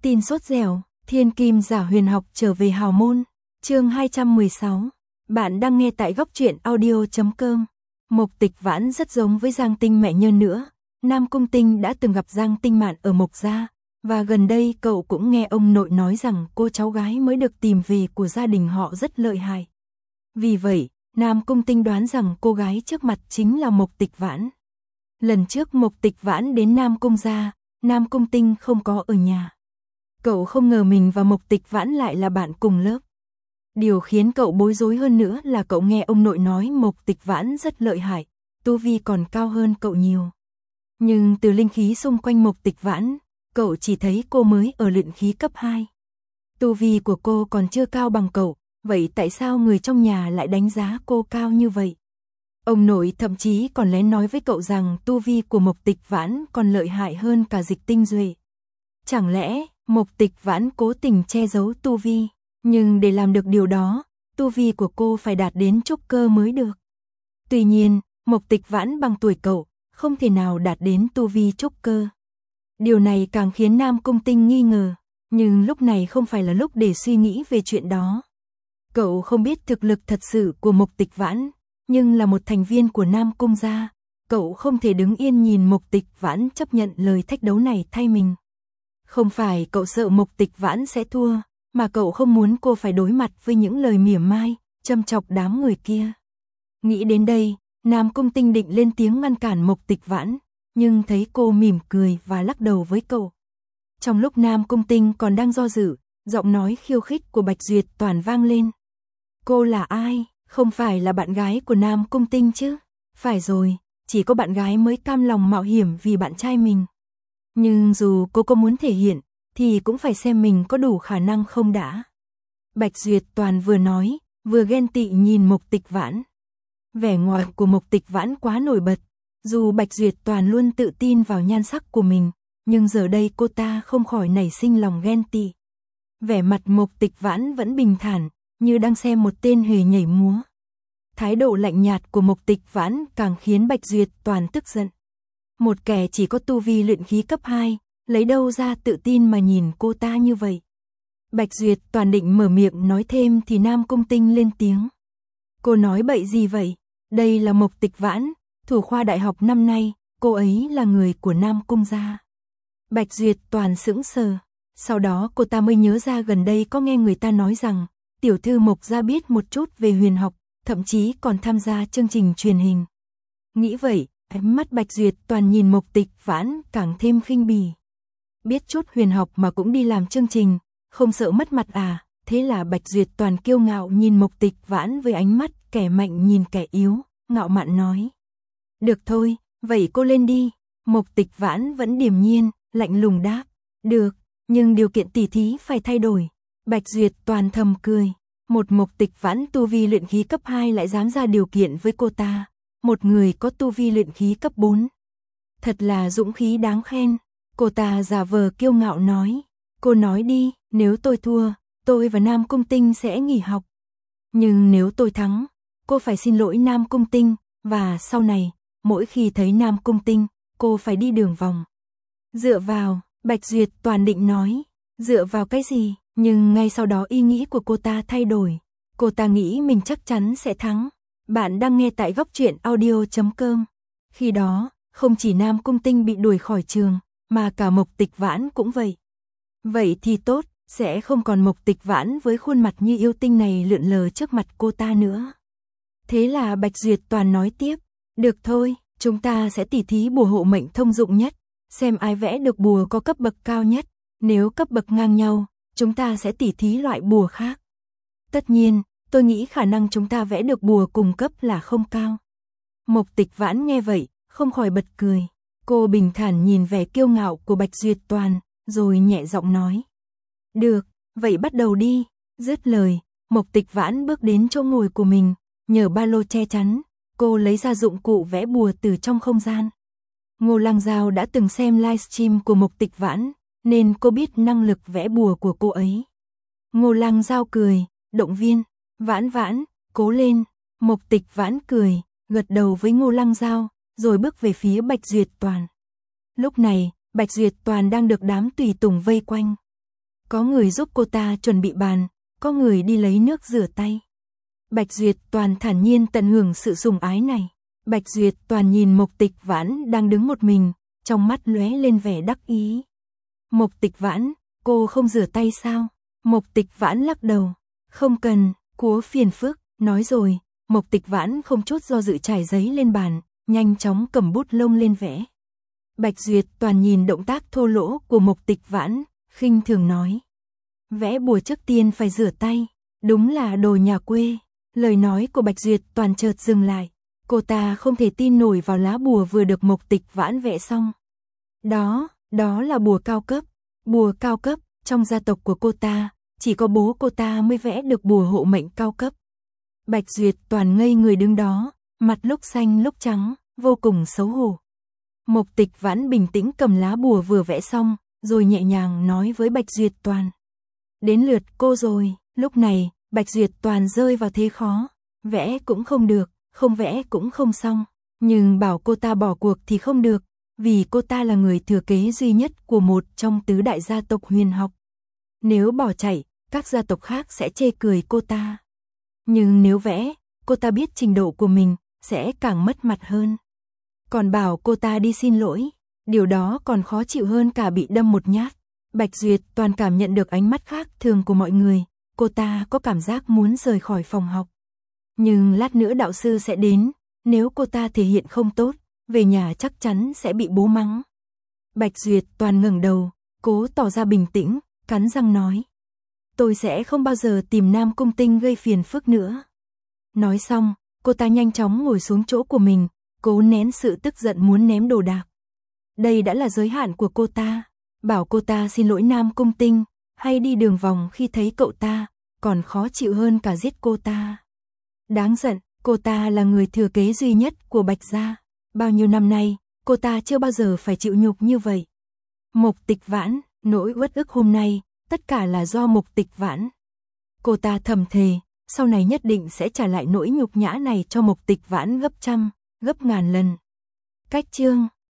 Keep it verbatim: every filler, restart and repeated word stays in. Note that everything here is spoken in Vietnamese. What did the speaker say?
Tin sốt dẻo, thiên kim giả huyền học trở về hào môn. Chương hai trăm mười sáu. Bạn đang nghe tại góc truyện audio chấm com. Mộc Tịch Vãn rất giống với Giang Tinh mẹ nhơn nữa. Nam Cung Tinh đã từng gặp Giang Tinh Mạn ở Mộc gia, và gần đây cậu cũng nghe ông nội nói rằng cô cháu gái mới được tìm về của gia đình họ rất lợi hại. Vì vậy, Nam Cung Tinh đoán rằng cô gái trước mặt chính là Mộc Tịch Vãn. Lần trước Mộc Tịch Vãn đến Nam Cung gia, Nam Cung Tinh không có ở nhà. Cậu không ngờ mình và Mộc Tịch Vãn lại là bạn cùng lớp. Điều khiến cậu bối rối hơn nữa là cậu nghe ông nội nói Mộc Tịch Vãn rất lợi hại, tu vi còn cao hơn cậu nhiều. Nhưng từ linh khí xung quanh Mộc Tịch Vãn, cậu chỉ thấy cô mới ở luyện khí cấp hai. Tu vi của cô còn chưa cao bằng cậu, vậy tại sao người trong nhà lại đánh giá cô cao như vậy? Ông nội thậm chí còn lén nói với cậu rằng tu vi của Mộc Tịch Vãn còn lợi hại hơn cả Dịch Tinh Duệ. Chẳng lẽ Mộc Tịch Vãn cố tình che giấu tu vi, nhưng để làm được điều đó, tu vi của cô phải đạt đến trúc cơ mới được. Tuy nhiên, Mộc Tịch Vãn bằng tuổi cậu, không thể nào đạt đến tu vi trúc cơ. Điều này càng khiến Nam Cung Tinh nghi ngờ, nhưng lúc này không phải là lúc để suy nghĩ về chuyện đó. Cậu không biết thực lực thật sự của Mộc Tịch Vãn, nhưng là một thành viên của Nam Cung gia, cậu không thể đứng yên nhìn Mộc Tịch Vãn chấp nhận lời thách đấu này thay mình. Không phải cậu sợ Mộc Tịch Vãn sẽ thua, mà cậu không muốn cô phải đối mặt với những lời mỉa mai, châm chọc đám người kia. Nghĩ đến đây, Nam Cung Tinh định lên tiếng ngăn cản Mộc Tịch Vãn, nhưng thấy cô mỉm cười và lắc đầu với cậu. Trong lúc Nam Cung Tinh còn đang do dự, giọng nói khiêu khích của Bạch Duyệt Toàn vang lên. Cô là ai? Không phải là bạn gái của Nam Cung Tinh chứ? Phải rồi, chỉ có bạn gái mới cam lòng mạo hiểm vì bạn trai mình. Nhưng dù cô có muốn thể hiện, thì cũng phải xem mình có đủ khả năng không đã. Bạch Duyệt Toàn vừa nói, vừa ghen tị nhìn Mộc Tịch Vãn. Vẻ ngoài của Mộc Tịch Vãn quá nổi bật. Dù Bạch Duyệt Toàn luôn tự tin vào nhan sắc của mình, nhưng giờ đây cô ta không khỏi nảy sinh lòng ghen tị. Vẻ mặt Mộc Tịch Vãn vẫn bình thản, như đang xem một tên hề nhảy múa. Thái độ lạnh nhạt của Mộc Tịch Vãn càng khiến Bạch Duyệt Toàn tức giận. Một kẻ chỉ có tu vi luyện khí cấp hai, lấy đâu ra tự tin mà nhìn cô ta như vậy. Bạch Duyệt Toàn định mở miệng nói thêm thì Nam Cung Tinh lên tiếng. Cô nói bậy gì vậy? Đây là Mộc Tịch Vãn, thủ khoa đại học năm nay, cô ấy là người của Nam Cung gia. Bạch Duyệt Toàn sững sờ, sau đó cô ta mới nhớ ra gần đây có nghe người ta nói rằng tiểu thư Mộc gia biết một chút về huyền học, thậm chí còn tham gia chương trình truyền hình. Nghĩ vậy, ánh mắt Bạch Duyệt Toàn nhìn Mộc Tịch Vãn càng thêm khinh bỉ. Biết chút huyền học mà cũng đi làm chương trình, không sợ mất mặt à? Thế là Bạch Duyệt Toàn kiêu ngạo nhìn Mộc Tịch Vãn với ánh mắt kẻ mạnh nhìn kẻ yếu, ngạo mạn nói. Được thôi, vậy cô lên đi. Mộc Tịch Vãn vẫn điềm nhiên, lạnh lùng đáp. Được, nhưng điều kiện tỉ thí phải thay đổi. Bạch Duyệt Toàn thầm cười. Một Mộc Tịch Vãn tu vi luyện khí cấp hai lại dám ra điều kiện với cô ta. Một người có tu vi luyện khí cấp bốn. Thật là dũng khí đáng khen. Cô ta giả vờ kiêu ngạo nói. Cô nói đi, nếu tôi thua, tôi và Nam Cung Tinh sẽ nghỉ học. Nhưng nếu tôi thắng, cô phải xin lỗi Nam Cung Tinh, và sau này, mỗi khi thấy Nam Cung Tinh, cô phải đi đường vòng. Dựa vào, Bạch Duyệt Toàn định nói, dựa vào cái gì, nhưng ngay sau đó ý nghĩ của cô ta thay đổi. Cô ta nghĩ mình chắc chắn sẽ thắng. Bạn đang nghe tại góc truyện audio chấm com. Khi đó, không chỉ Nam Cung Tinh bị đuổi khỏi trường, mà cả Mộc Tịch Vãn cũng vậy. Vậy thì tốt, sẽ không còn Mộc Tịch Vãn với khuôn mặt như yêu tinh này lượn lờ trước mặt cô ta nữa. Thế là Bạch Duyệt Toàn nói tiếp, được thôi, chúng ta sẽ tỉ thí bùa hộ mệnh thông dụng nhất, xem ai vẽ được bùa có cấp bậc cao nhất, nếu cấp bậc ngang nhau, chúng ta sẽ tỉ thí loại bùa khác. Tất nhiên, tôi nghĩ khả năng chúng ta vẽ được bùa cùng cấp là không cao. Mộc Tịch Vãn nghe vậy, không khỏi bật cười. Cô bình thản nhìn vẻ kiêu ngạo của Bạch Duyệt Toàn, rồi nhẹ giọng nói. Được, vậy bắt đầu đi. Dứt lời, Mộc Tịch Vãn bước đến chỗ ngồi của mình, nhờ ba lô che chắn, cô lấy ra dụng cụ vẽ bùa từ trong không gian. Ngô Lăng Giao đã từng xem livestream của Mộc Tịch Vãn, nên cô biết năng lực vẽ bùa của cô ấy. Ngô Lăng Giao cười, động viên, Vãn Vãn, cố lên. Mộc Tịch Vãn cười, gật đầu với Ngô Lăng Giao, rồi bước về phía Bạch Duyệt Toàn. Lúc này, Bạch Duyệt Toàn đang được đám tùy tùng vây quanh. Có người giúp cô ta chuẩn bị bàn, có người đi lấy nước rửa tay. Bạch Duyệt Toàn thản nhiên tận hưởng sự sủng ái này. Bạch Duyệt Toàn nhìn Mộc Tịch Vãn đang đứng một mình, trong mắt lóe lên vẻ đắc ý. Mộc Tịch Vãn, cô không rửa tay sao? Mộc Tịch Vãn lắc đầu. Không cần, Cúa phiền phức, nói rồi. Mộc Tịch Vãn không chút do dự trải giấy lên bàn, nhanh chóng cầm bút lông lên vẽ. Bạch Duyệt Toàn nhìn động tác thô lỗ của Mộc Tịch Vãn, khinh thường nói. Vẽ bùa trước tiên phải rửa tay, đúng là đồ nhà quê. Lời nói của Bạch Duyệt Toàn chợt dừng lại. Cô ta không thể tin nổi vào lá bùa vừa được Mộc Tịch Vãn vẽ xong. Đó, đó là bùa cao cấp. Bùa cao cấp, trong gia tộc của cô ta, chỉ có bố cô ta mới vẽ được bùa hộ mệnh cao cấp. Bạch Duyệt Toàn ngây người đứng đó, mặt lúc xanh lúc trắng, vô cùng xấu hổ. Mộc Tịch Vãn bình tĩnh cầm lá bùa vừa vẽ xong, rồi nhẹ nhàng nói với Bạch Duyệt Toàn. Đến lượt cô rồi. Lúc này, Bạch Duyệt Toàn rơi vào thế khó. Vẽ cũng không được, không vẽ cũng không xong. Nhưng bảo cô ta bỏ cuộc thì không được, vì cô ta là người thừa kế duy nhất của một trong tứ đại gia tộc huyền học. Nếu bỏ chạy, các gia tộc khác sẽ chê cười cô ta. Nhưng nếu vẽ, cô ta biết trình độ của mình, sẽ càng mất mặt hơn. Còn bảo cô ta đi xin lỗi, điều đó còn khó chịu hơn cả bị đâm một nhát. Bạch Duyệt Toàn cảm nhận được ánh mắt khác thường của mọi người, cô ta có cảm giác muốn rời khỏi phòng học. Nhưng lát nữa đạo sư sẽ đến, nếu cô ta thể hiện không tốt, về nhà chắc chắn sẽ bị bố mắng. Bạch Duyệt Toàn ngẩng đầu, cố tỏ ra bình tĩnh, cắn răng nói. Tôi sẽ không bao giờ tìm Nam Cung Tinh gây phiền phức nữa. Nói xong, cô ta nhanh chóng ngồi xuống chỗ của mình, cố nén sự tức giận muốn ném đồ đạc. Đây đã là giới hạn của cô ta. Bảo cô ta xin lỗi Nam Cung Tinh, hay đi đường vòng khi thấy cậu ta, còn khó chịu hơn cả giết cô ta. Đáng giận, cô ta là người thừa kế duy nhất của Bạch gia. Bao nhiêu năm nay, cô ta chưa bao giờ phải chịu nhục như vậy. Mộc Tịch Vãn, nỗi uất ức hôm nay, tất cả là do Mộc Tịch Vãn. Cô ta thầm thề, sau này nhất định sẽ trả lại nỗi nhục nhã này cho Mộc Tịch Vãn gấp trăm, gấp ngàn lần. Cách chương